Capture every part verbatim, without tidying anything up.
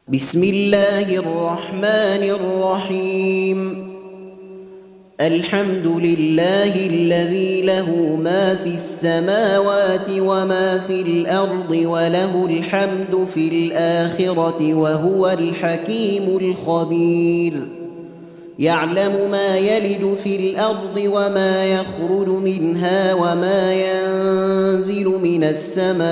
بسم الله الرحمن الرحيم. الحمد لله الذي له ما في السماوات وما في الأرض وله الحمد في الآخرة وهو الحكيم الخبير. يعلم ما يلج في الأرض وما يخرج منها وما ينزل من السماء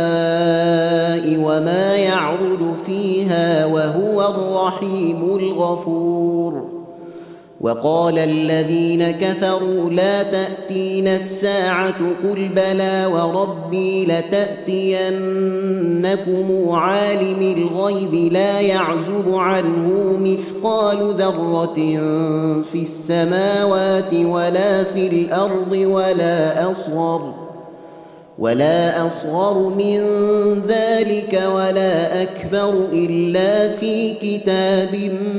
وما يعرج فيها وهو الرحيم الغفور. وقال الذين كفروا لا تأتينا الساعة قل بلى وربي لتأتينكم عالم الغيب لا يعزب عنه مثقال ذرة في السماوات ولا في الأرض ولا أصغر ولا أصغر من ذلك ولا أكبر إلا في كتاب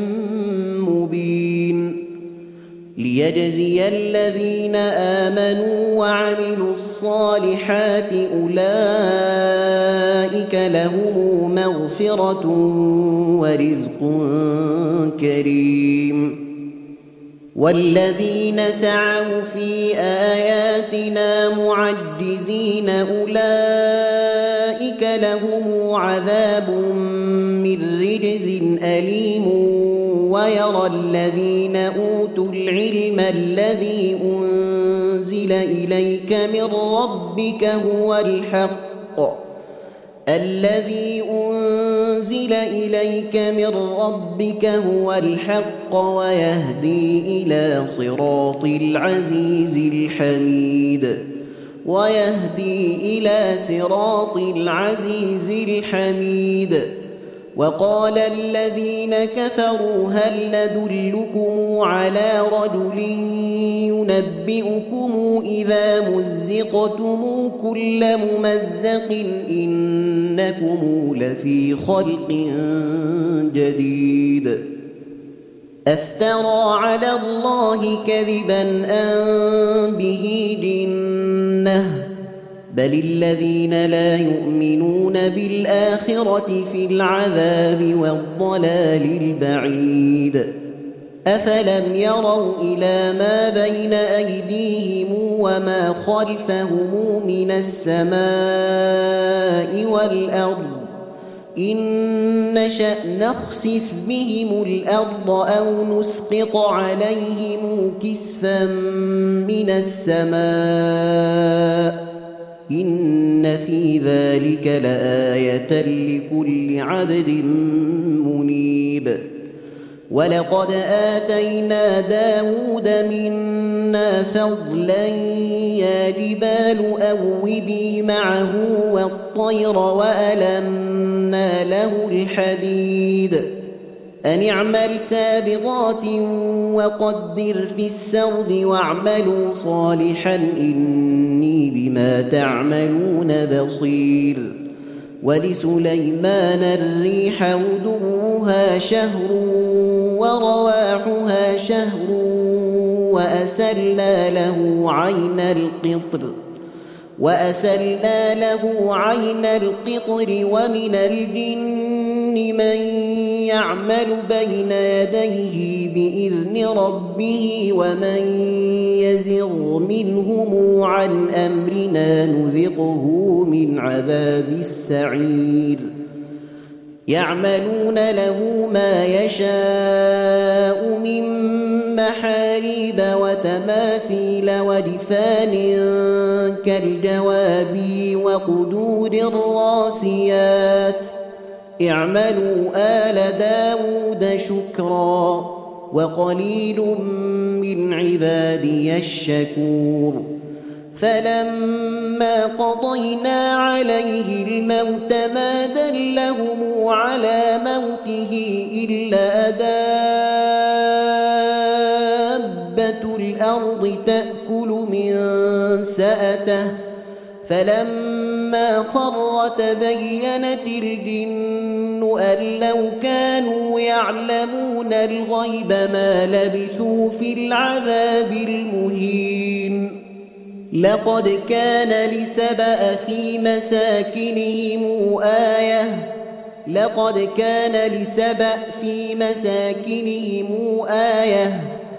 مبين. ليجزي الذين آمنوا وعملوا الصالحات أولئك لهم مغفرة ورزق كريم. والذين سعوا في آياتنا معجزين أولئك لهم عذاب من رجز أليم. ويرى الذين أوتوا العلم الذي أنزل إليك من ربك هو الحق الذي أنزل إليك من ربك هو الحق ويهدي إلى صراط العزيز الحميد ويهدي إلى صراط العزيز الحميد. وقال الذين كفروا هل ندلكم على رجل ينبئكم إذا مزقتم كل ممزق إنكم لفي خلق جديد. أفترى على الله كذبا أم به جنة بل الذين لا يؤمنون بالآخرة في العذاب والضلال البعيد. أفلم يروا إلى ما بين أيديهم وما خلفهم من السماء والأرض إن نشأ نخسف بهم الأرض أو نسقط عليهم كسفا من السماء إن في ذلك لآية لكل عبد منيب. ولقد آتينا داود منا فضلا يا جبال أوبي معه والطير وألنا له الحديد أن اعمل سابغات وقدر في السرد واعملوا صالحا إني بما تعملون بصير. ولسليمان الريح غدوها شهر ورواحها شهر وأسلنا له عين القطر وأسلنا له عين القطر ومن الجن من يعمل بين يديه بإذن ربه ومن يزغ منهم عن أمرنا نذقه من عذاب السعير. يعملون له ما يشاء من محاريب وتماثيل ودفان كالجواب وقدور الراسيات اعملوا آل داود شكرا وقليل من عبادي الشكور. فلما قضينا عليه الموت ما دلهم على موته إلا دابة الأرض تأكل من سأته فلما خر تبينت الجن أن لو كانوا يعلمون الغيب ما لبثوا في العذاب المهين. لقد كان لسبأ في مساكنهم آية لقد كان لسبأ في مساكنهم آية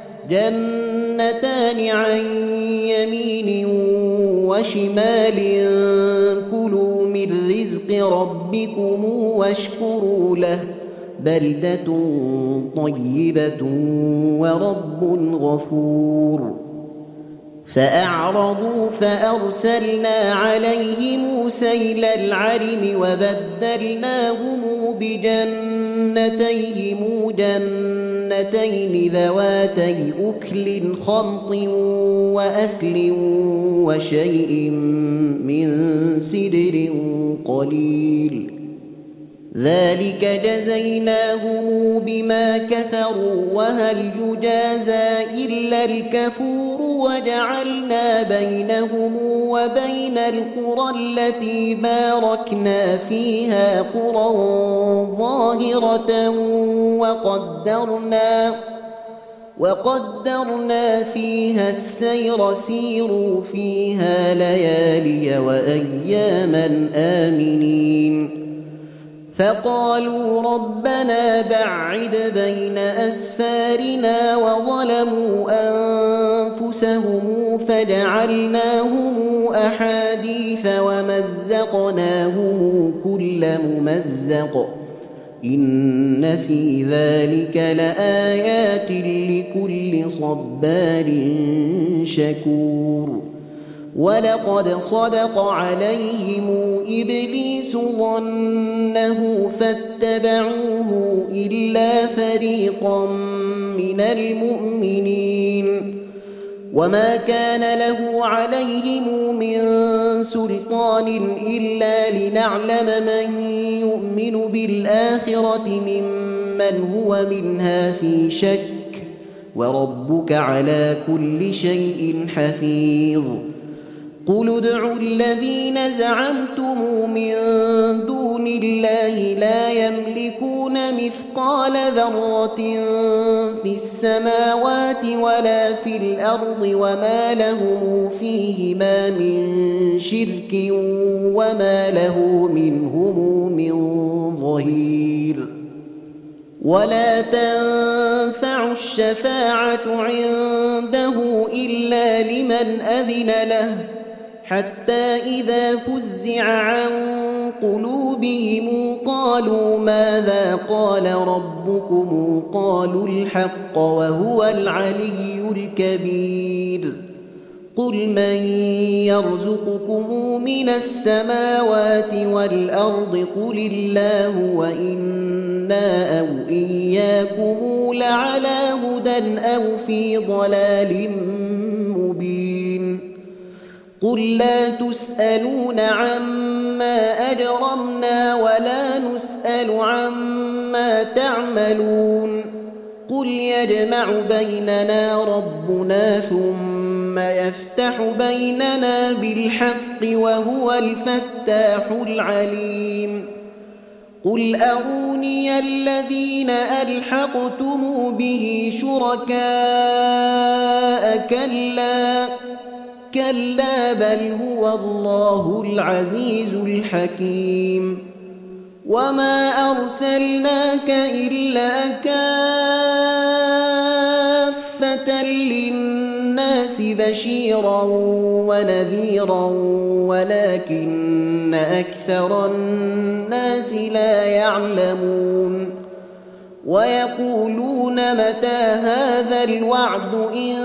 جنتان عن يمين وشمال كلوا من رزق ربكم واشكروا له بلدة طيبة ورب غفور فأعرضوا فأرسلنا عليهم سيل العرم وبدلناهم بجنتيهم جنتين ذواتي أكل خمط وأثل وشيء من سدر قليل ذلك جزيناهم بما كفروا وهل يجازى إلا الكفور وجعلنا بينهم وبين القرى التي باركنا فيها قرى ظاهرة وقدرنا وقدرنا فيها السير سيروا فيها ليالي وأياما آمنين فقالوا ربنا بعد بين أسفارنا وظلموا أنفسهم فجعلناهم أحاديث ومزقناهم كل ممزق إن في ذلك لآيات لكل صبار شكور ولقد صدق عليهم إبليس ظنه فاتبعوه إلا فريقا من المؤمنين وما كان له عليهم من سلطان إلا لنعلم من يؤمن بالآخرة ممن هو منها في شك وربك على كل شيء حفيظ قل ادعوا الذين زعمتم من دون الله لا يملكون مثقال ذرة في السماوات ولا في الأرض وما لهم فيهما من شرك وما له منهم من ظهير ولا تنفع الشفاعة عنده إلا لمن أذن له حتى إذا فزع عن قلوبهم قالوا ماذا قال ربكم قالوا الحق وهو العلي الكبير قل من يرزقكم من السماوات والأرض قل الله وإنا أو إياكم لعلى هدى أو في ضلال مبين قل لا تسألون عما أجرمنا ولا نسأل عما تعملون قل يجمع بيننا ربنا ثم يفتح بيننا بالحق وهو الفتاح العليم قل أروني الذين ألحقتم به شركاء كلا كلا بل هو الله العزيز الحكيم وما أرسلناك إلا كافة للناس بشيرا ونذيرا ولكن أكثر الناس لا يعلمون ويقولون متى هذا الوعد إن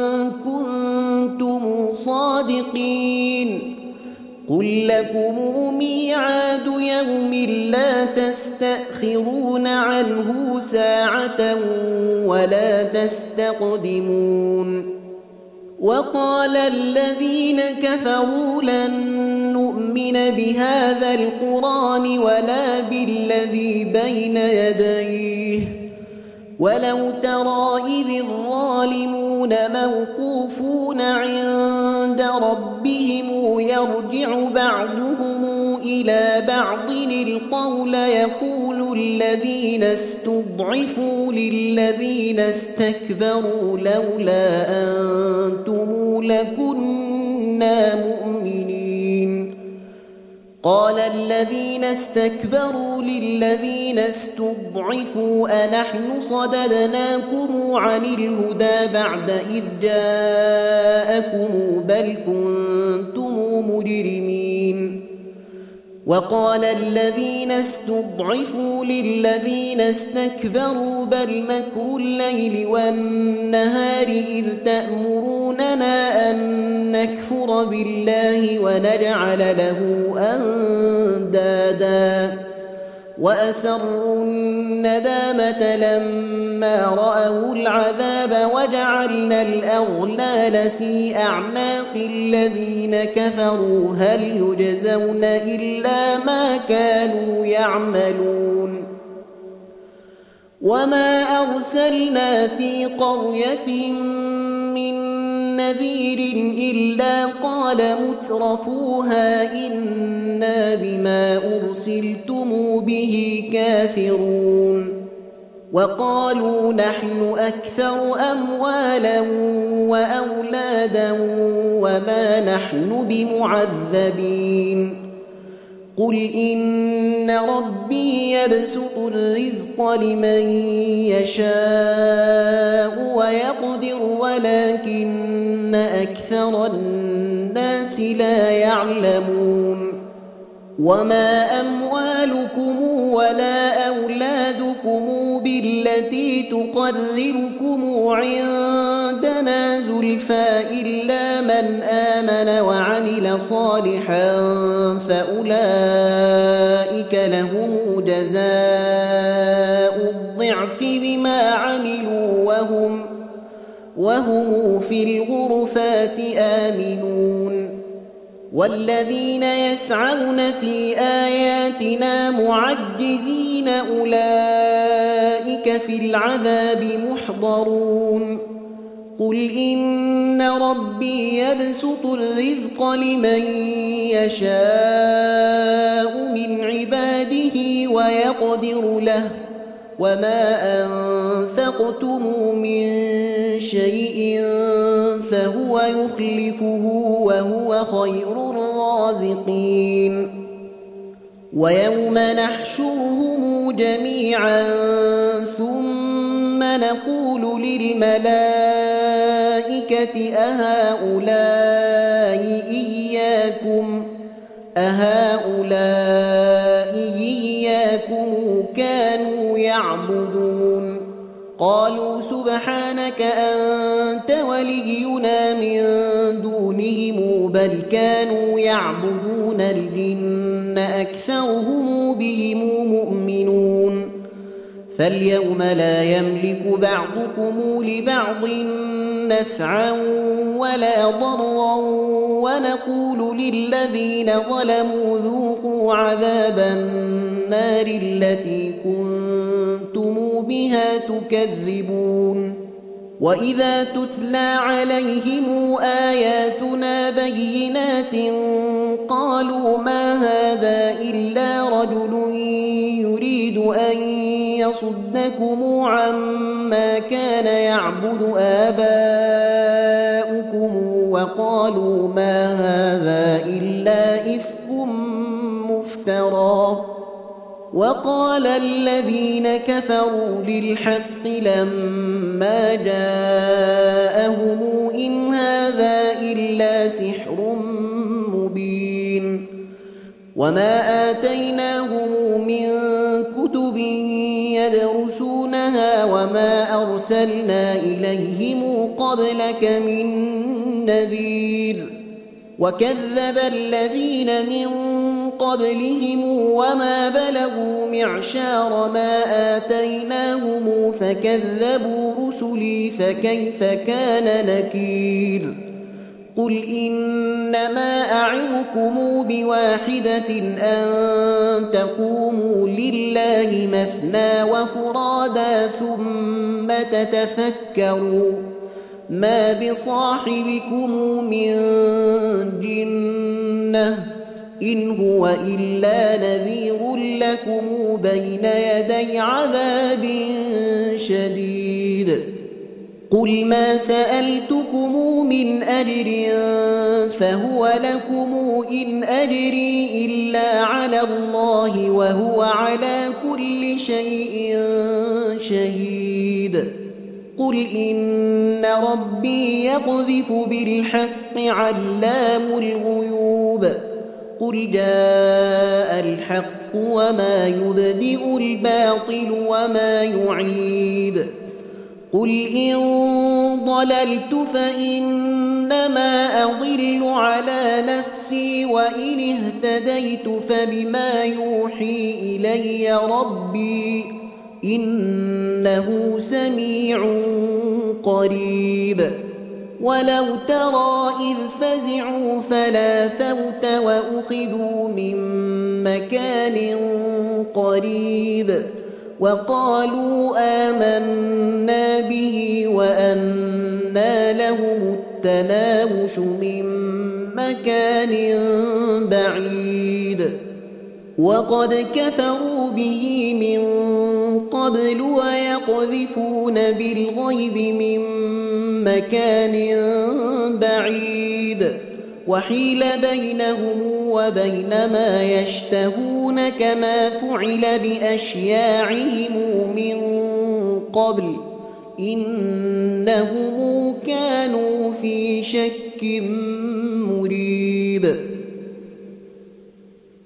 كنتم صادقين قل لكم ميعاد يوم لا تستأخرون عنه ساعة ولا تستقدمون وقال الذين كفروا لن نؤمن بهذا القرآن ولا بالذي بين يديه ولو ترى إذ الظالمون موقوفون عند ربهم يرجع بعضهم إلى بعض القول يقول الذين استضعفوا للذين استكبروا لولا أنتم لكنا مؤمنين قال الذين استكبروا للذين استضعفوا أنحن صددناكم عن الهدى بعد إذ جاءكم بل كنتم مجرمين وقال الذين استضعفوا للذين استكبروا بل مكر الليل والنهار إذ تأمروننا أن نكفر بالله ونجعل له أندادا وأسروا الندامة لما رأوا العذاب وجعلنا الأغلال في أعناق الذين كفروا هل يجزون إلا ما كانوا يعملون وما أرسلنا في قرية من نذير إلا قال مترفوها إنا بما أرسلتم به كافرون وقالوا نحن أكثر أموالا وأولادا وما نحن بمعذبين قل إن ربي يبسط الرزق لمن يشاء ويقدر ولكن أكثر الناس لا يعلمون وما أموالكم ولا أولادكم بالتي تقرركم عندنا زلفى إلا من آمن وعمل صالحا فأولئك لهم جزاء الضعف بما عملوا وهم, وهم في الغرفات آمنون والذين يسعون في آياتنا معجزين أولئك في العذاب محضرون قل إن ربي يبسط الرزق لمن يشاء من عباده ويقدر له وما أنفقتم من شيء فهو يخلفه وهو خير الرازقين ويوم نحشرهم جميعا ثم نقول للملائكة أهؤلاء إياكم أهؤلاء إياكم كانوا يعبدون قالوا سبحانك أنت ولينا من دونهم بل كانوا يعبدون الجن أكثرهم بهم مؤمنون فاليوم لا يملك بعضكم لبعض نفعا ولا ضرا ونقول للذين ظلموا ذوقوا عذاب النار التي كنتم بها تكذبون وإذا تتلى عليهم آياتنا بينات قالوا ما هذا إلا رجل يريد أن يصدكم عما كان يعبد آباؤكم وقالوا ما هذا إلا إفك مفترى وقال الذين كفروا للحق لما جاءهم إن هذا إلا سحر مبين وما آتيناهم من كتب يدرسونها وما أرسلنا إليهم قبلك من نذير وكذب الذين من قبلهم وما بلغوا معشار ما آتيناهم فكذبوا رسلي فكيف كان نكير قل إنما أعظكم بواحدة أن تقوموا لله مثنى وفرادا ثم تتفكروا ما بصاحبكم من جنة إن هو إلا نذير لكم بين يدي عذاب شديد قل ما سألتكم من أجر فهو لكم إن أجري إلا على الله وهو على كل شيء شهيد قل إن ربي يقذف بالحق علام الغيوب قل جاء الحق وما يبدئ الباطل وما يعيد قل إن ضللت فإنما أضل على نفسي وإن اهتديت فبما يوحي إلي ربي إنه سميع قريب ولو ترى إذ فزعوا فلا فوت وأخذوا من مكان قريب وقالوا آمنا به وأنى لهم التناوش من مكان بعيد وقد كفروا به من قبل ويقذفون بالغيب من مكان بعيد وحيل بينهم وبين ما يشتهون كما فعل بأشياعهم من قبل إنهم كانوا في شك مريب